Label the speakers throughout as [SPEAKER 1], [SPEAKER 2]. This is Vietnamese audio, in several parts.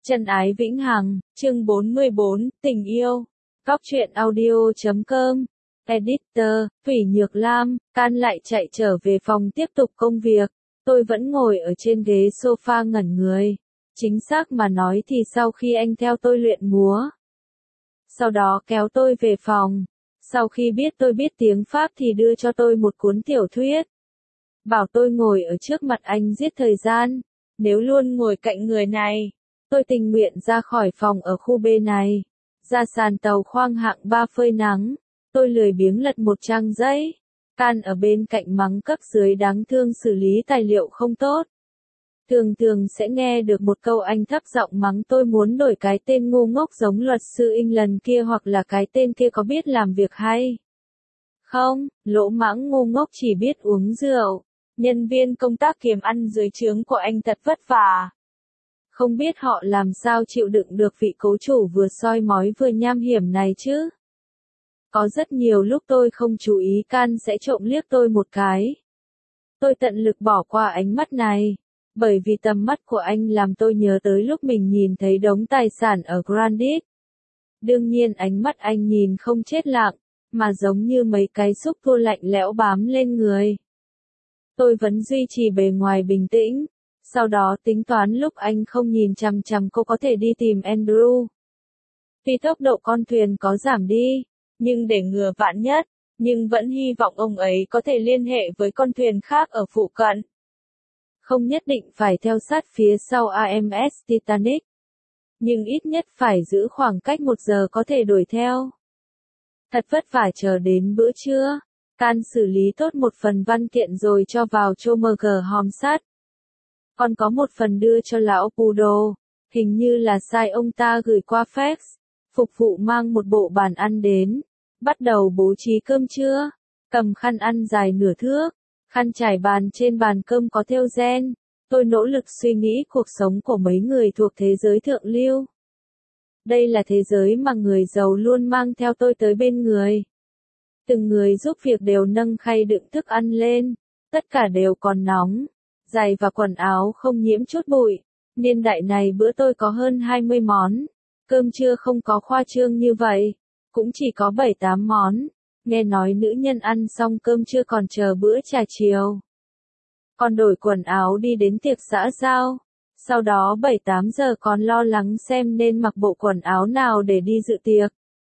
[SPEAKER 1] Chân ái vĩnh hằng, chương 44, tình yêu. Góc truyện audio.com. Editor, Thủy Nhược Lam. Can lại chạy trở về phòng tiếp tục công việc. Tôi vẫn ngồi ở trên ghế sofa ngẩn người. Chính xác mà nói thì sau khi anh theo tôi luyện múa, sau đó kéo tôi về phòng. Sau khi biết tôi biết tiếng Pháp thì đưa cho tôi một cuốn tiểu thuyết. Bảo tôi ngồi ở trước mặt anh giết thời gian. Nếu luôn ngồi cạnh người này, tôi tình nguyện ra khỏi phòng ở khu B này. Ra sàn tàu khoang hạng 3 phơi nắng. Tôi lười biếng lật một trang giấy. Can ở bên cạnh mắng cấp dưới đáng thương xử lý tài liệu không tốt. Thường thường sẽ nghe được một câu anh thấp giọng mắng tôi muốn đổi cái tên ngu ngốc giống luật sư England kia hoặc là cái tên kia có biết làm việc hay không, lỗ mãng ngu ngốc chỉ biết uống rượu. Nhân viên công tác kiềm ăn dưới trướng của anh thật vất vả. Không biết họ làm sao chịu đựng được vị cố chủ vừa soi mói vừa nham hiểm này chứ. Có rất nhiều lúc tôi không chú ý Can sẽ trộm liếc tôi một cái. Tôi tận lực bỏ qua ánh mắt này, bởi vì tầm mắt của anh làm tôi nhớ tới lúc mình nhìn thấy đống tài sản ở Grandit. Đương nhiên ánh mắt anh nhìn không chết lặng, mà giống như mấy cái xúc tua lạnh lẽo bám lên người. Tôi vẫn duy trì bề ngoài bình tĩnh, sau đó tính toán lúc anh không nhìn chằm chằm cô có thể đi tìm Andrew. Tuy tốc độ con thuyền có giảm đi, nhưng để ngừa vạn nhất, nhưng vẫn hy vọng ông ấy có thể liên hệ với con thuyền khác ở phụ cận. Không nhất định phải theo sát phía sau AMS Titanic, nhưng ít nhất phải giữ khoảng cách 1 giờ có thể đuổi theo. Thật vất vả chờ đến bữa trưa, Can xử lý tốt một phần văn kiện rồi cho vào Chomerger hòm sắt. Còn có một phần đưa cho lão Pudo, hình như là sai ông ta gửi qua fax. Phục vụ mang một bộ bàn ăn đến, bắt đầu bố trí cơm trưa, cầm khăn ăn dài nửa thước, khăn trải bàn trên bàn cơm có thêu ren. Tôi nỗ lực suy nghĩ cuộc sống của mấy người thuộc thế giới thượng lưu. Đây là thế giới mà người giàu luôn mang theo tôi tới bên người. Từng người giúp việc đều nâng khay đựng thức ăn lên, tất cả đều còn nóng, giày và quần áo không nhiễm chút bụi. Niên đại này bữa tôi có hơn 20 món, cơm trưa không có khoa trương như vậy, cũng chỉ có 7-8 món. Nghe nói nữ nhân ăn xong cơm trưa còn chờ bữa trà chiều, còn đổi quần áo đi đến tiệc xã giao. Sau đó 7-8 giờ còn lo lắng xem nên mặc bộ quần áo nào để đi dự tiệc.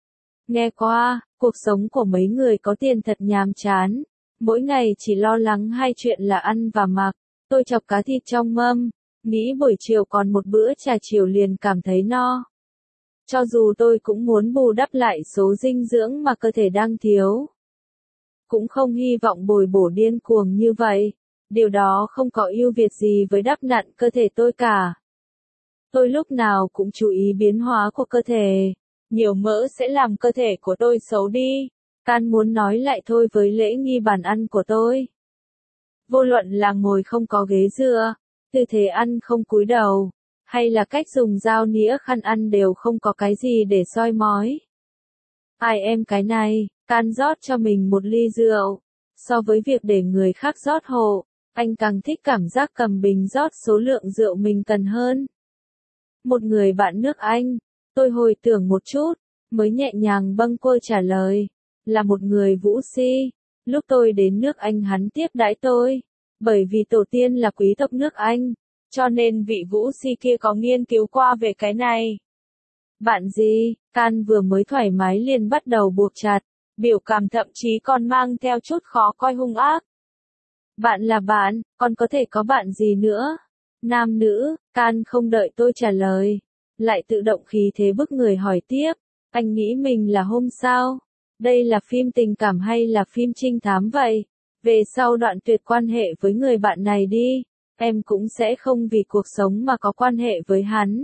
[SPEAKER 1] Nghe qua, cuộc sống của mấy người có tiền thật nhàm chán. Mỗi ngày chỉ lo lắng hai chuyện là ăn và mặc. Tôi chọc cá thịt trong mâm, nghĩ buổi chiều còn một bữa trà chiều liền cảm thấy no. Cho dù tôi cũng muốn bù đắp lại số dinh dưỡng mà cơ thể đang thiếu, cũng không hy vọng bồi bổ điên cuồng như vậy. Điều đó không có ưu việt gì với đắp nặn cơ thể tôi cả. Tôi lúc nào cũng chú ý biến hóa của cơ thể. Nhiều mỡ sẽ làm cơ thể của tôi xấu đi. Can muốn nói lại thôi với lễ nghi bàn ăn của tôi. Vô luận là ngồi không có ghế dựa, tư thế ăn không cúi đầu, hay là cách dùng dao nĩa khăn ăn đều không có cái gì để soi mói. Ai em cái này, Can rót cho mình một ly rượu. So với việc để người khác rót hộ, anh càng thích cảm giác cầm bình rót số lượng rượu mình cần hơn. Một người bạn nước Anh, tôi hồi tưởng một chút, mới nhẹ nhàng bâng quơ trả lời, là một người Vũ Si. Lúc tôi đến nước Anh hắn tiếp đãi tôi, bởi vì tổ tiên là quý tộc nước Anh, cho nên vị Vũ Si kia có nghiên cứu qua về cái này. Bạn gì? Can vừa mới thoải mái liền bắt đầu buộc chặt, biểu cảm thậm chí còn mang theo chút khó coi hung ác. Bạn là bạn, còn có thể có bạn gì nữa? Nam nữ? Can không đợi tôi trả lời, lại tự động khí thế bức người hỏi tiếp, anh nghĩ mình là Holmes sao? Đây là phim tình cảm hay là phim trinh thám vậy? Về sau đoạn tuyệt quan hệ với người bạn này đi, em cũng sẽ không vì cuộc sống mà có quan hệ với hắn.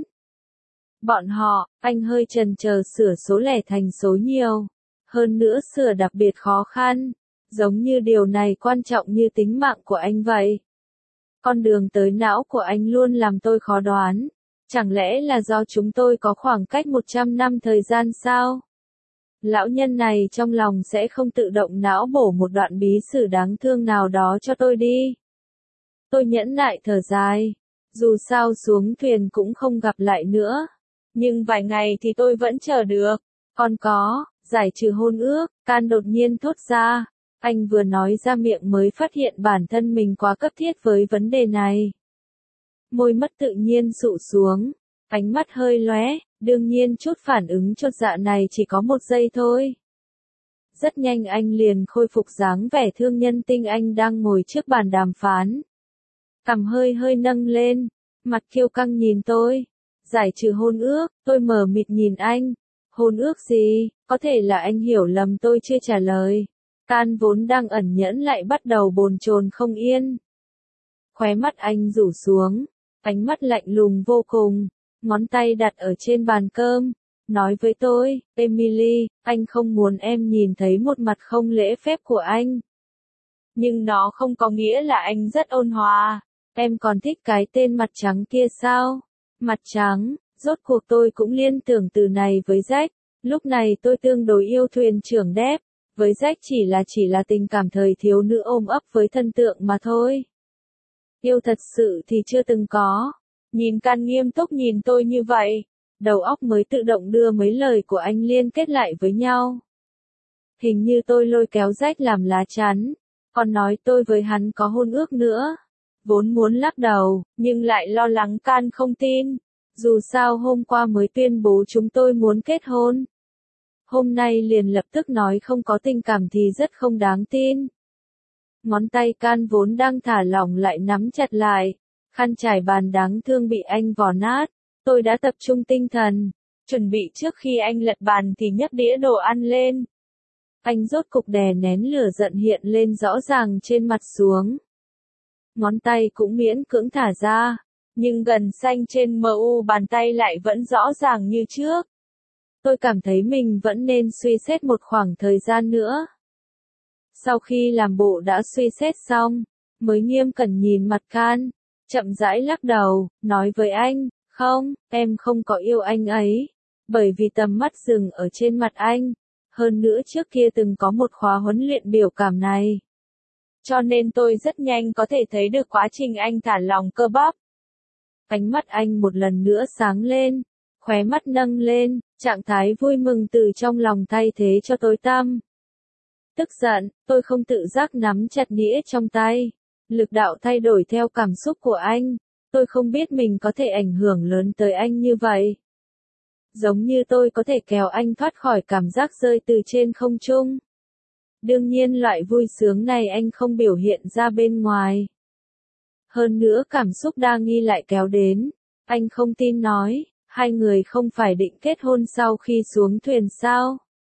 [SPEAKER 1] Bọn họ, anh hơi chần chờ sửa số lẻ thành số nhiều. Hơn nữa sửa đặc biệt khó khăn, giống như điều này quan trọng như tính mạng của anh vậy. Con đường tới não của anh luôn làm tôi khó đoán. Chẳng lẽ là do chúng tôi có khoảng cách 100 năm thời gian sao? Lão nhân này trong lòng sẽ không tự động não bổ một đoạn bí sử đáng thương nào đó cho tôi đi. Tôi nhẫn nại thở dài. Dù sao xuống thuyền cũng không gặp lại nữa. Nhưng vài ngày thì tôi vẫn chờ được. Còn có, giải trừ hôn ước, Can đột nhiên thốt ra. Anh vừa nói ra miệng mới phát hiện bản thân mình quá cấp thiết với vấn đề này. Môi mất tự nhiên sụ xuống, ánh mắt hơi lóe, đương nhiên chút phản ứng chột dạ này chỉ có một giây thôi. Rất nhanh anh liền khôi phục dáng vẻ thương nhân tinh anh đang ngồi trước bàn đàm phán. Cằm hơi hơi nâng lên, mặt kiêu căng nhìn tôi. Giải trừ hôn ước, tôi mờ mịt nhìn anh. Hôn ước gì, có thể là anh hiểu lầm tôi chưa trả lời. Can vốn đang ẩn nhẫn lại bắt đầu bồn chồn không yên. Khóe mắt anh rủ xuống, ánh mắt lạnh lùng vô cùng, ngón tay đặt ở trên bàn cơm, nói với tôi, Emily, anh không muốn em nhìn thấy một mặt không lễ phép của anh. Nhưng nó không có nghĩa là anh rất ôn hòa. Em còn thích cái tên mặt trắng kia sao? Mặt trắng, rốt cuộc tôi cũng liên tưởng từ này với Jack. Lúc này tôi tương đối yêu thuyền trưởng Depp. Với Jack chỉ là tình cảm thời thiếu nữ ôm ấp với thân tượng mà thôi. Yêu thật sự thì chưa từng có. Nhìn Can nghiêm túc nhìn tôi như vậy, đầu óc mới tự động đưa mấy lời của anh liên kết lại với nhau. Hình như tôi lôi kéo Jack làm lá chắn, còn nói tôi với hắn có hôn ước nữa. Vốn muốn lắc đầu, nhưng lại lo lắng Can không tin. Dù sao hôm qua mới tuyên bố chúng tôi muốn kết hôn. Hôm nay liền lập tức nói không có tình cảm thì rất không đáng tin. Ngón tay Can vốn đang thả lỏng lại nắm chặt lại. Khăn trải bàn đáng thương bị anh vò nát. Tôi đã tập trung tinh thần, chuẩn bị trước khi anh lật bàn thì nhấc đĩa đồ ăn lên. Anh rốt cục đè nén lửa giận hiện lên rõ ràng trên mặt xuống. Ngón tay cũng miễn cưỡng thả ra, nhưng gần xanh trên mu bàn tay lại vẫn rõ ràng như trước. Tôi cảm thấy mình vẫn nên suy xét một khoảng thời gian nữa. Sau khi làm bộ đã suy xét xong, mới nghiêm cẩn nhìn mặt Can, chậm rãi lắc đầu, nói với anh, không, em không có yêu anh ấy, bởi vì tầm mắt dừng ở trên mặt anh, hơn nữa trước kia từng có một khóa huấn luyện biểu cảm này. Cho nên tôi rất nhanh có thể thấy được quá trình anh thả lỏng cơ bắp. Ánh mắt anh một lần nữa sáng lên, khóe mắt nâng lên, trạng thái vui mừng từ trong lòng thay thế cho tối tăm. Tức giận, tôi không tự giác nắm chặt đĩa trong tay. Lực đạo thay đổi theo cảm xúc của anh. Tôi không biết mình có thể ảnh hưởng lớn tới anh như vậy. Giống như tôi có thể kéo anh thoát khỏi cảm giác rơi từ trên không trung. Đương nhiên loại vui sướng này anh không biểu hiện ra bên ngoài. Hơn nữa cảm xúc đa nghi lại kéo đến. Anh không tin nói, hai người không phải định kết hôn sau khi xuống thuyền sao?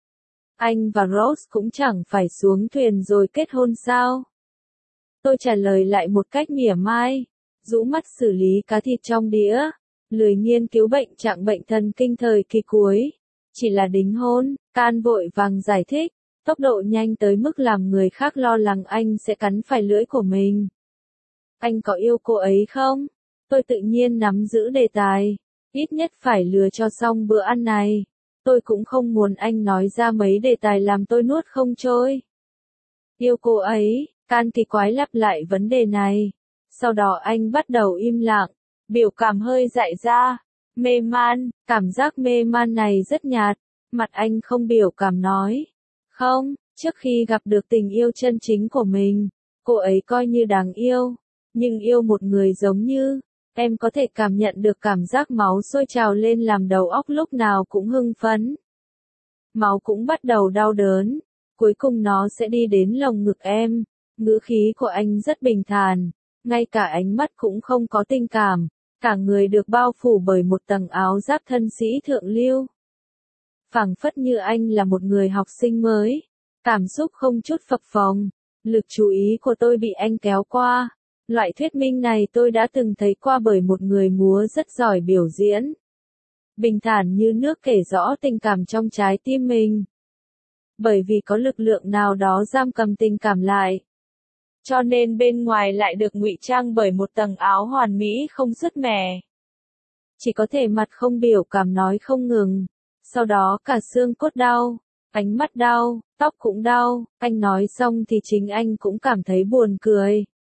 [SPEAKER 1] Anh và Rose cũng chẳng phải xuống thuyền rồi kết hôn sao? Tôi trả lời lại một cách mỉa mai, rũ mắt xử lý cá thịt trong đĩa, lười nghiên cứu bệnh trạng bệnh thần kinh thời kỳ cuối. Chỉ là đính hôn, Can vội vàng giải thích, tốc độ nhanh tới mức làm người khác lo lắng anh sẽ cắn phải lưỡi của mình. Anh có yêu cô ấy không? Tôi tự nhiên nắm giữ đề tài, ít nhất phải lừa cho xong bữa ăn này. Tôi cũng không muốn anh nói ra mấy đề tài làm tôi nuốt không trôi. Yêu cô ấy, Can kỳ quái lặp lại vấn đề này. Sau đó anh bắt đầu im lặng, biểu cảm hơi dại ra, mê man, cảm giác mê man này rất nhạt, mặt anh không biểu cảm nói. Không, trước khi gặp được tình yêu chân chính của mình, cô ấy coi như đáng yêu, nhưng yêu một người giống như, em có thể cảm nhận được cảm giác máu sôi trào lên làm đầu óc lúc nào cũng hưng phấn. Máu cũng bắt đầu đau đớn, cuối cùng nó sẽ đi đến lồng ngực em. Ngữ khí của anh rất bình thản, ngay cả ánh mắt cũng không có tình cảm, cả người được bao phủ bởi một tầng áo giáp thân sĩ thượng lưu. Phảng phất như anh là một người học sinh mới, cảm xúc không chút phập phồng, lực chú ý của tôi bị anh kéo qua. Loại thuyết minh này tôi đã từng thấy qua bởi một người múa rất giỏi biểu diễn. Bình thản như nước kể rõ tình cảm trong trái tim mình. Bởi vì có lực lượng nào đó giam cầm tình cảm lại. Cho nên bên ngoài lại được ngụy trang bởi một tầng áo hoàn mỹ không sứt mẻ. Chỉ có thể mặt không biểu cảm nói không ngừng. Sau đó cả xương cốt đau, ánh mắt đau, tóc cũng đau. Anh nói xong thì chính anh cũng cảm thấy buồn cười.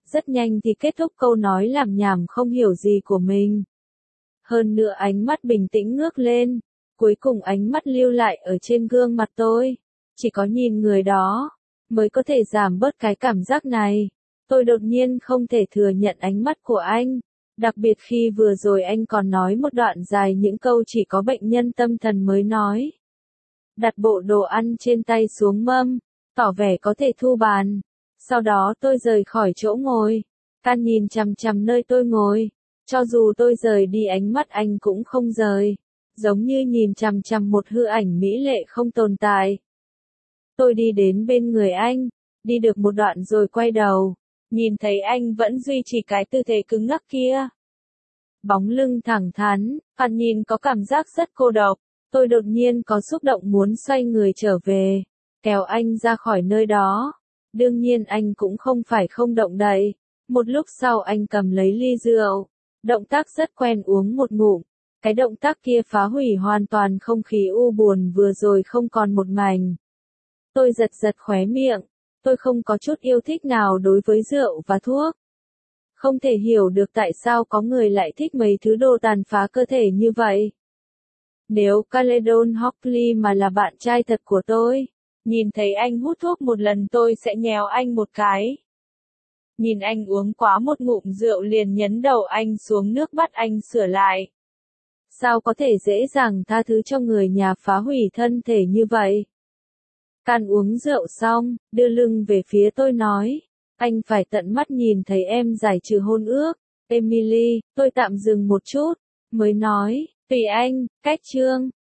[SPEAKER 1] rất nhanh thì kết thúc câu nói làm nhảm không hiểu gì của mình. Hơn nữa ánh mắt bình tĩnh ngước lên, cuối cùng ánh mắt lưu lại ở trên gương mặt tôi. Chỉ có nhìn người đó, mới có thể giảm bớt cái cảm giác này. Tôi đột nhiên không thể thừa nhận ánh mắt của anh, đặc biệt khi vừa rồi anh còn nói một đoạn dài những câu chỉ có bệnh nhân tâm thần mới nói. Đặt bộ đồ ăn trên tay xuống mâm, tỏ vẻ có thể thu bàn. Sau đó tôi rời khỏi chỗ ngồi, Can nhìn chằm chằm nơi tôi ngồi. Cho dù tôi rời đi ánh mắt anh cũng không rời, giống như nhìn chằm chằm một hư ảnh mỹ lệ không tồn tại. Tôi đi đến bên người anh, đi được một đoạn rồi quay đầu, nhìn thấy anh vẫn duy trì cái tư thế cứng ngắc kia. Bóng lưng thẳng thắn, Can nhìn có cảm giác rất cô độc, tôi đột nhiên có xúc động muốn xoay người trở về, kéo anh ra khỏi nơi đó. Đương nhiên anh cũng không phải không động đậy. Một lúc sau anh cầm lấy ly rượu, động tác rất quen uống một ngụm. Cái động tác kia phá hủy hoàn toàn không khí u buồn vừa rồi không còn một mảnh. Tôi giật giật khóe miệng, tôi không có chút yêu thích nào đối với rượu và thuốc. Không thể hiểu được tại sao có người lại thích mấy thứ đồ tàn phá cơ thể như vậy. Nếu Caledon Hockley mà là bạn trai thật của tôi, nhìn thấy anh hút thuốc một lần tôi sẽ nhéo anh một cái. Nhìn anh uống quá một ngụm rượu liền nhấn đầu anh xuống nước bắt anh sửa lại. Sao có thể dễ dàng tha thứ cho người nhà phá hủy thân thể như vậy? Can uống rượu xong, đưa lưng về phía tôi nói, anh phải tận mắt nhìn thấy em giải trừ hôn ước. Emily, tôi tạm dừng một chút, mới nói, tùy anh, cách chương.